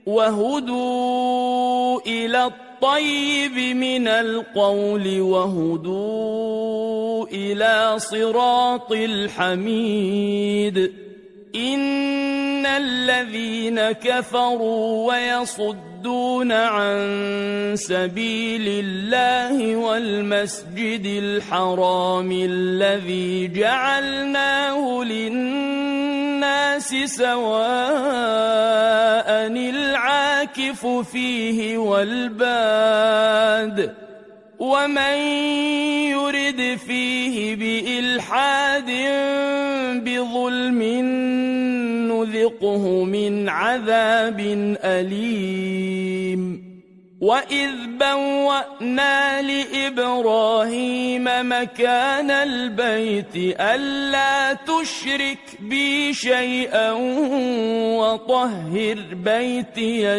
وهدوا إلى الطيب من القول وهدوا إلى صراط الحميد إن الذين كفروا ويصدون عن سبيل الله والمسجد الحرام الذي جعلناه للناس سواء العاكف فيه والباد ومن يرد فيه بإلحاد بظلم نذقه من عذاب أليم وإذ بوأنا لإبراهيم مكان البيت ألا تشرك بي شيئا وطهر بيتي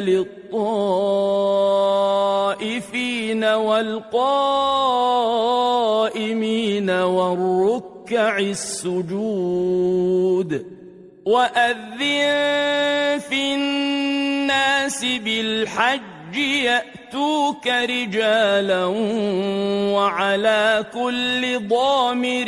للطائفين والقائمين والركع السجود وأذن في الناس بالحج يأتوك رجالا وعلى كل ضامر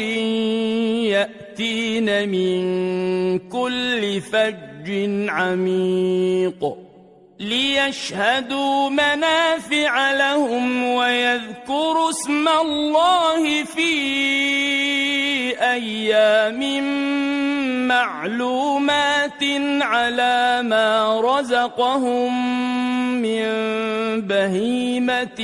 يأتين من كل فج عميق ليشهدوا منافع لهم ويذكروا اسم الله في أيام معلومات على ما رزقهم من بهيمة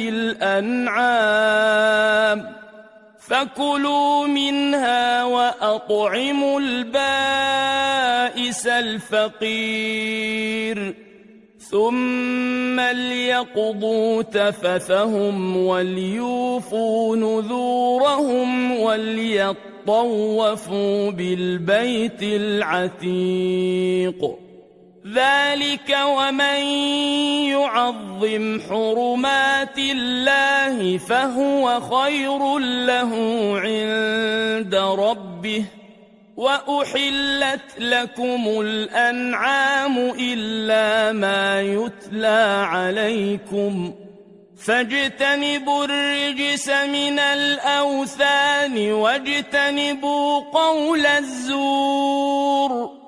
الأنعام فكلوا منها وأطعموا البائس الفقير ثم ليقضوا تفثهم وليوفوا نذورهم وليطوفوا بالبيت العتيق ذلك ومن يعظم حرمات الله فهو خير له عند ربه وأحلت لكم الأنعام إلا ما يتلى عليكم فاجتنبوا الرجس من الأوثان واجتنبوا قول الزور